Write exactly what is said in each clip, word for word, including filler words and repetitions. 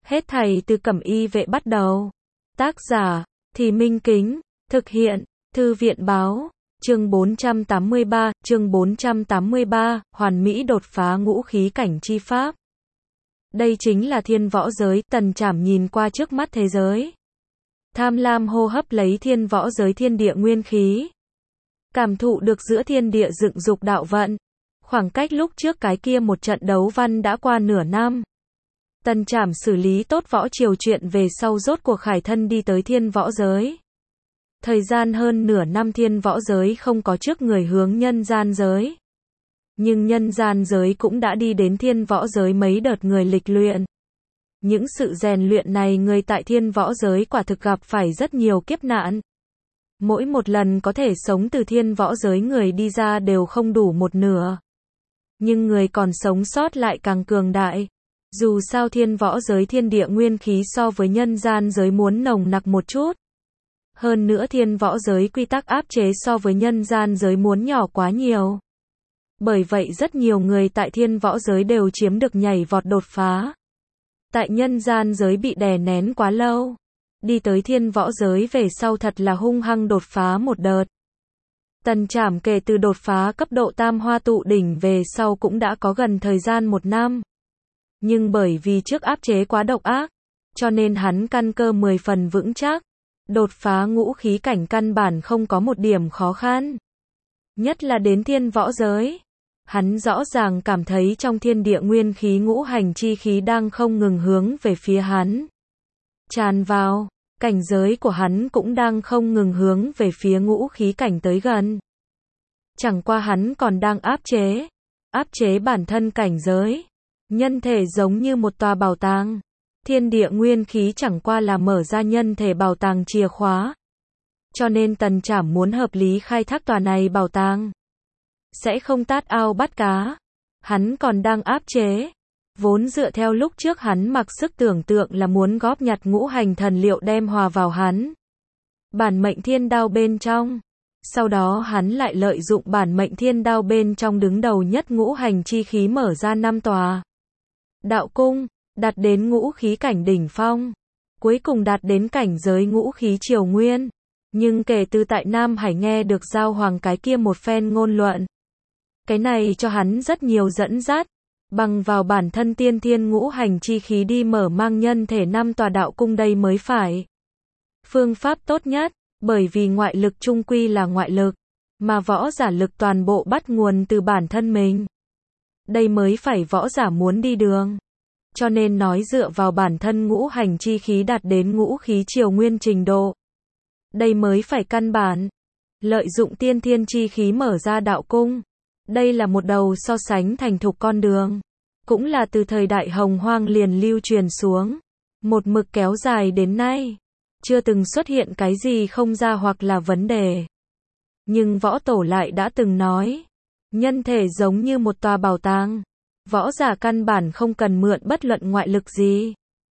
Hết thảy từ Cẩm Y Vệ bắt đầu. Tác giả, Thì Minh Kính, thực hiện, Thư viện Báo, chương bốn trăm tám mươi ba, chương bốn trăm tám mươi ba, hoàn mỹ đột phá ngũ khí cảnh chi pháp. Đây chính là thiên võ giới, Tần Trảm nhìn qua trước mắt thế giới. Tham lam hô hấp lấy thiên võ giới thiên địa nguyên khí. Cảm thụ được giữa thiên địa dựng dục đạo vận. Khoảng cách lúc trước cái kia một trận đấu văn đã qua nửa năm. Tần Trảm xử lý tốt võ triều chuyện về sau rốt cuộc khải thân đi tới thiên võ giới. Thời gian hơn nửa năm thiên võ giới không có trước người hướng nhân gian giới. Nhưng nhân gian giới cũng đã đi đến thiên võ giới mấy đợt người lịch luyện. Những sự rèn luyện này người tại thiên võ giới quả thực gặp phải rất nhiều kiếp nạn. Mỗi một lần có thể sống từ thiên võ giới người đi ra đều không đủ một nửa. Nhưng người còn sống sót lại càng cường đại. Dù sao thiên võ giới thiên địa nguyên khí so với nhân gian giới muốn nồng nặc một chút. Hơn nữa thiên võ giới quy tắc áp chế so với nhân gian giới muốn nhỏ quá nhiều. Bởi vậy rất nhiều người tại thiên võ giới đều chiếm được nhảy vọt đột phá. Tại nhân gian giới bị đè nén quá lâu. Đi tới thiên võ giới về sau thật là hung hăng đột phá một đợt. Tần Trảm kể từ đột phá cấp độ tam hoa tụ đỉnh về sau cũng đã có gần thời gian một năm. Nhưng bởi vì trước áp chế quá độc ác, cho nên hắn căn cơ mười phần vững chắc. Đột phá ngũ khí cảnh căn bản không có một điểm khó khăn. Nhất là đến thiên võ giới. Hắn rõ ràng cảm thấy trong thiên địa nguyên khí ngũ hành chi khí đang không ngừng hướng về phía hắn. Tràn vào, cảnh giới của hắn cũng đang không ngừng hướng về phía ngũ khí cảnh tới gần. Chẳng qua hắn còn đang áp chế, áp chế bản thân cảnh giới. Nhân thể giống như một tòa bảo tàng. Thiên địa nguyên khí chẳng qua là mở ra nhân thể bảo tàng chìa khóa. Cho nên Tần Trảm muốn hợp lý khai thác tòa này bảo tàng. Sẽ không tát ao bắt cá. Hắn còn đang áp chế. Vốn dựa theo lúc trước hắn mặc sức tưởng tượng là muốn góp nhặt ngũ hành thần liệu đem hòa vào hắn. Bản mệnh thiên đao bên trong. Sau đó hắn lại lợi dụng bản mệnh thiên đao bên trong đứng đầu nhất ngũ hành chi khí mở ra năm tòa. Đạo cung, đạt đến ngũ khí cảnh đỉnh phong. Cuối cùng đạt đến cảnh giới ngũ khí triều nguyên. Nhưng kể từ tại Nam Hải nghe được Giao Hoàng cái kia một phen ngôn luận. Cái này cho hắn rất nhiều dẫn dắt. Bằng vào bản thân tiên thiên ngũ hành chi khí đi mở mang nhân thể năm tòa đạo cung đây mới phải. Phương pháp tốt nhất, bởi vì ngoại lực chung quy là ngoại lực. Mà võ giả lực toàn bộ bắt nguồn từ bản thân mình. Đây mới phải võ giả muốn đi đường. Cho nên nói dựa vào bản thân ngũ hành chi khí đạt đến ngũ khí triều nguyên trình độ. Đây mới phải căn bản. Lợi dụng tiên thiên chi khí mở ra đạo cung. Đây là một đầu so sánh thành thục con đường. Cũng là từ thời đại Hồng Hoang liền lưu truyền xuống. Một mực kéo dài đến nay. Chưa từng xuất hiện cái gì không ra hoặc là vấn đề. Nhưng võ tổ lại đã từng nói. Nhân thể giống như một tòa bảo tàng. Võ giả căn bản không cần mượn bất luận ngoại lực gì.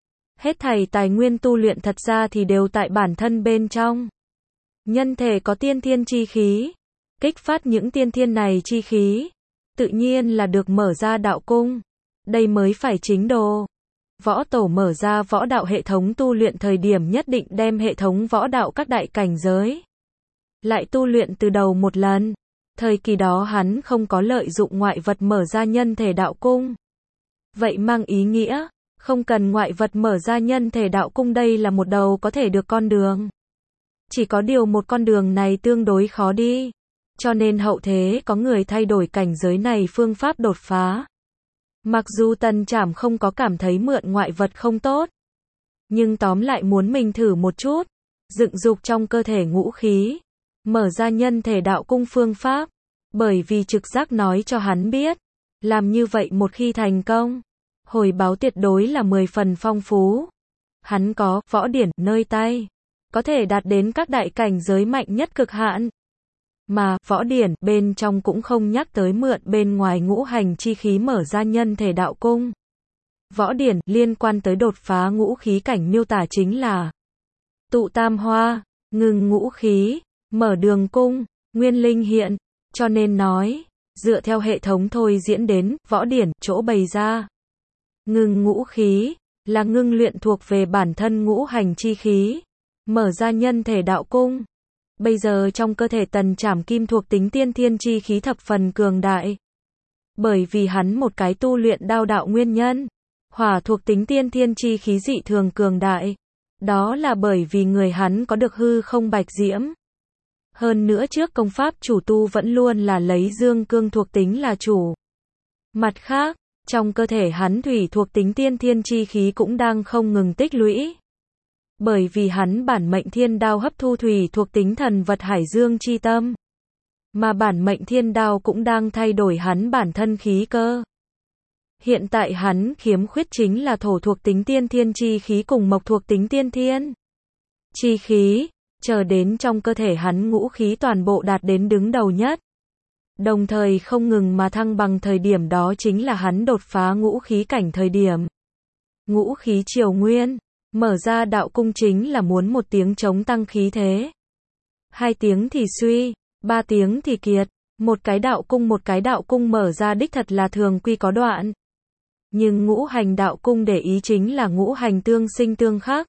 Hết thảy tài nguyên tu luyện thật ra thì đều tại bản thân bên trong. Nhân thể có tiên thiên chi khí. Kích phát những tiên thiên này chi khí. Tự nhiên là được mở ra đạo cung. Đây mới phải chính đồ. Võ tổ mở ra võ đạo hệ thống tu luyện thời điểm nhất định đem hệ thống võ đạo các đại cảnh giới. Lại tu luyện từ đầu một lần. Thời kỳ đó hắn không có lợi dụng ngoại vật mở ra nhân thể đạo cung. Vậy mang ý nghĩa, không cần ngoại vật mở ra nhân thể đạo cung đây là một đầu có thể được con đường. Chỉ có điều một con đường này tương đối khó đi. Cho nên hậu thế có người thay đổi cảnh giới này phương pháp đột phá. Mặc dù Tần Trảm không có cảm thấy mượn ngoại vật không tốt. Nhưng tóm lại muốn mình thử một chút. Dựng dục trong cơ thể ngũ khí. Mở ra nhân thể đạo cung phương pháp. Bởi vì trực giác nói cho hắn biết. Làm như vậy một khi thành công. Hồi báo tuyệt đối là mười phần phong phú. Hắn có võ điển nơi tay. Có thể đạt đến các đại cảnh giới mạnh nhất cực hạn. Mà võ điển bên trong cũng không nhắc tới mượn bên ngoài ngũ hành chi khí mở ra nhân thể đạo cung. Võ điển liên quan tới đột phá ngũ khí cảnh miêu tả chính là tụ tam hoa, ngừng ngũ khí, mở đường cung, nguyên linh hiện. Cho nên nói, dựa theo hệ thống thôi diễn đến võ điển chỗ bày ra. Ngừng ngũ khí, là ngưng luyện thuộc về bản thân ngũ hành chi khí, mở ra nhân thể đạo cung. Bây giờ trong cơ thể Tần Trảm kim thuộc tính tiên thiên chi khí thập phần cường đại. Bởi vì hắn một cái tu luyện đao đạo nguyên nhân, hỏa thuộc tính tiên thiên chi khí dị thường cường đại. Đó là bởi vì người hắn có được hư không bạch diễm. Hơn nữa trước công pháp chủ tu vẫn luôn là lấy dương cương thuộc tính là chủ. Mặt khác, trong cơ thể hắn thủy thuộc tính tiên thiên chi khí cũng đang không ngừng tích lũy. Bởi vì hắn bản mệnh thiên đao hấp thu thủy thuộc tính thần vật hải dương chi tâm. Mà bản mệnh thiên đao cũng đang thay đổi hắn bản thân khí cơ. Hiện tại hắn khiếm khuyết chính là thổ thuộc tính tiên thiên chi khí cùng mộc thuộc tính tiên thiên chi khí, chờ đến trong cơ thể hắn ngũ khí toàn bộ đạt đến đứng đầu nhất. Đồng thời không ngừng mà thăng bằng thời điểm đó chính là hắn đột phá ngũ khí cảnh thời điểm. Ngũ khí triều nguyên, mở ra đạo cung chính là muốn một tiếng chống tăng khí thế. Hai tiếng thì suy, ba tiếng thì kiệt, một cái đạo cung một cái đạo cung mở ra đích thật là thường quy có đoạn. Nhưng ngũ hành đạo cung để ý chính là ngũ hành tương sinh tương khắc.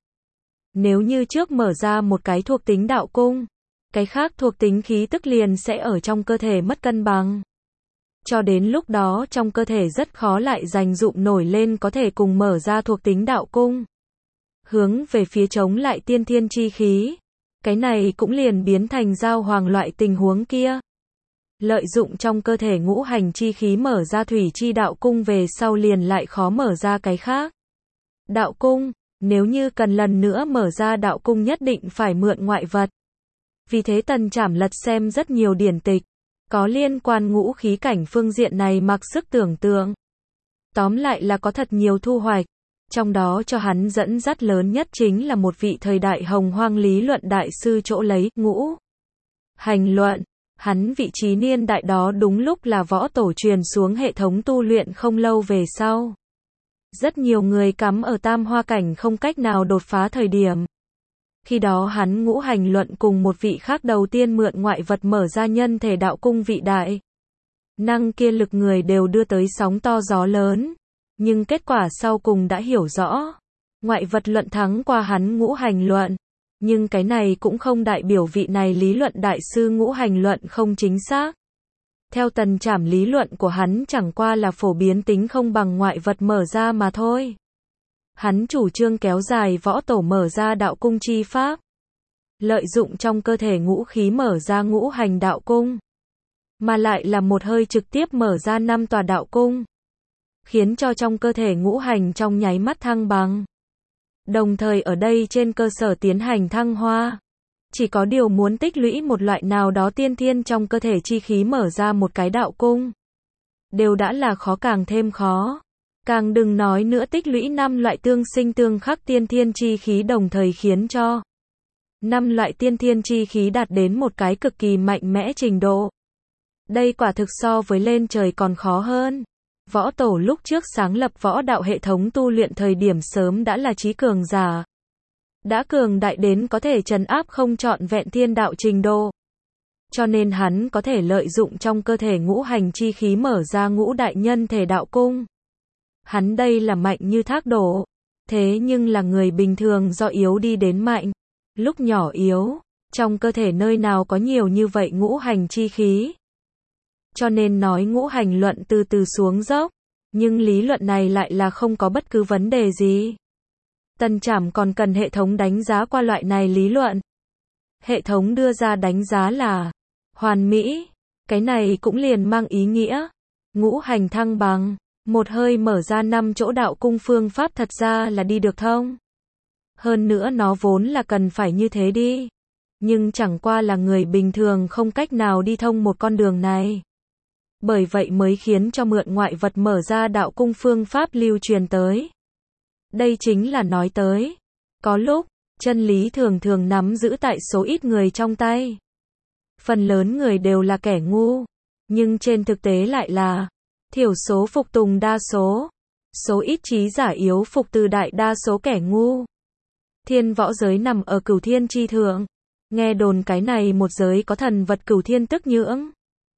Nếu như trước mở ra một cái thuộc tính đạo cung, cái khác thuộc tính khí tức liền sẽ ở trong cơ thể mất cân bằng. Cho đến lúc đó trong cơ thể rất khó lại dành dụm nổi lên có thể cùng mở ra thuộc tính đạo cung. Hướng về phía chống lại tiên thiên chi khí. Cái này cũng liền biến thành giao hoàng loại tình huống kia. Lợi dụng trong cơ thể ngũ hành chi khí mở ra thủy chi đạo cung về sau liền lại khó mở ra cái khác. Đạo cung, nếu như cần lần nữa mở ra đạo cung nhất định phải mượn ngoại vật. Vì thế Tần Trảm lật xem rất nhiều điển tịch, có liên quan ngũ khí cảnh phương diện này mặc sức tưởng tượng. Tóm lại là có thật nhiều thu hoạch, trong đó cho hắn dẫn dắt lớn nhất chính là một vị thời đại hồng hoang lý luận đại sư chỗ lấy ngũ hành luận. Hắn vị trí niên đại đó đúng lúc là võ tổ truyền xuống hệ thống tu luyện không lâu về sau. Rất nhiều người cắm ở tam hoa cảnh không cách nào đột phá thời điểm. Khi đó hắn ngũ hành luận cùng một vị khác đầu tiên mượn ngoại vật mở ra nhân thể đạo cung vị đại. Năng kia lực người đều đưa tới sóng to gió lớn. Nhưng kết quả sau cùng đã hiểu rõ. Ngoại vật luận thắng qua hắn ngũ hành luận. Nhưng cái này cũng không đại biểu vị này lý luận đại sư ngũ hành luận không chính xác. Theo Tần Trảm lý luận của hắn chẳng qua là phổ biến tính không bằng ngoại vật mở ra mà thôi. Hắn chủ trương kéo dài võ tổ mở ra đạo cung chi pháp. Lợi dụng trong cơ thể ngũ khí mở ra ngũ hành đạo cung. Mà lại là một hơi trực tiếp mở ra năm tòa đạo cung. Khiến cho trong cơ thể ngũ hành trong nháy mắt thăng bằng. Đồng thời ở đây trên cơ sở tiến hành thăng hoa. Chỉ có điều muốn tích lũy một loại nào đó tiên thiên trong cơ thể chi khí mở ra một cái đạo cung. Đều đã là khó càng thêm khó. Càng đừng nói nữa tích lũy năm loại tương sinh tương khắc tiên thiên chi khí đồng thời khiến cho năm loại tiên thiên chi khí đạt đến một cái cực kỳ mạnh mẽ trình độ. Đây quả thực so với lên trời còn khó hơn. Võ tổ lúc trước sáng lập võ đạo hệ thống tu luyện thời điểm sớm đã là trí cường giả. Đã cường đại đến có thể trấn áp không trọn vẹn thiên đạo trình độ. Cho nên hắn có thể lợi dụng trong cơ thể ngũ hành chi khí mở ra ngũ đại nhân thể đạo cung. Hắn đây là mạnh như thác đổ. Thế nhưng là người bình thường do yếu đi đến mạnh. Lúc nhỏ yếu, trong cơ thể nơi nào có nhiều như vậy ngũ hành chi khí. Cho nên nói ngũ hành luận từ từ xuống dốc. Nhưng lý luận này lại là không có bất cứ vấn đề gì. Tần Trảm còn cần hệ thống đánh giá qua loại này lý luận. Hệ thống đưa ra đánh giá là hoàn mỹ. Cái này cũng liền mang ý nghĩa ngũ hành thăng bằng. Một hơi mở ra năm chỗ đạo cung phương pháp thật ra là đi được thông. Hơn nữa nó vốn là cần phải như thế đi. Nhưng chẳng qua là người bình thường không cách nào đi thông một con đường này. Bởi vậy mới khiến cho mượn ngoại vật mở ra đạo cung phương pháp lưu truyền tới. Đây chính là nói tới. Có lúc, chân lý thường thường nắm giữ tại số ít người trong tay. Phần lớn người đều là kẻ ngu. Nhưng trên thực tế lại là thiểu số phục tùng đa số. Số ít trí giả yếu phục từ đại đa số kẻ ngu. Thiên võ giới nằm ở cửu thiên chi thượng. Nghe đồn cái này một giới có thần vật cửu thiên tức nhưỡng.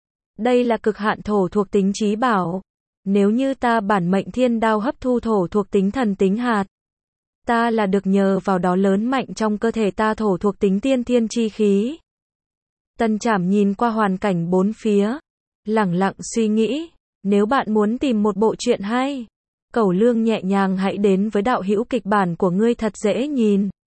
Đây là cực hạn thổ thuộc tính chí bảo. Nếu như ta bản mệnh thiên đao hấp thu thổ thuộc tính thần tính hạt. Ta là được nhờ vào đó lớn mạnh trong cơ thể ta thổ thuộc tính tiên thiên chi khí. Tân Trảm nhìn qua hoàn cảnh bốn phía, lẳng lặng suy nghĩ, nếu bạn muốn tìm một bộ truyện hay, Cẩu Lương nhẹ nhàng hãy đến với đạo hữu kịch bản của ngươi thật dễ nhìn.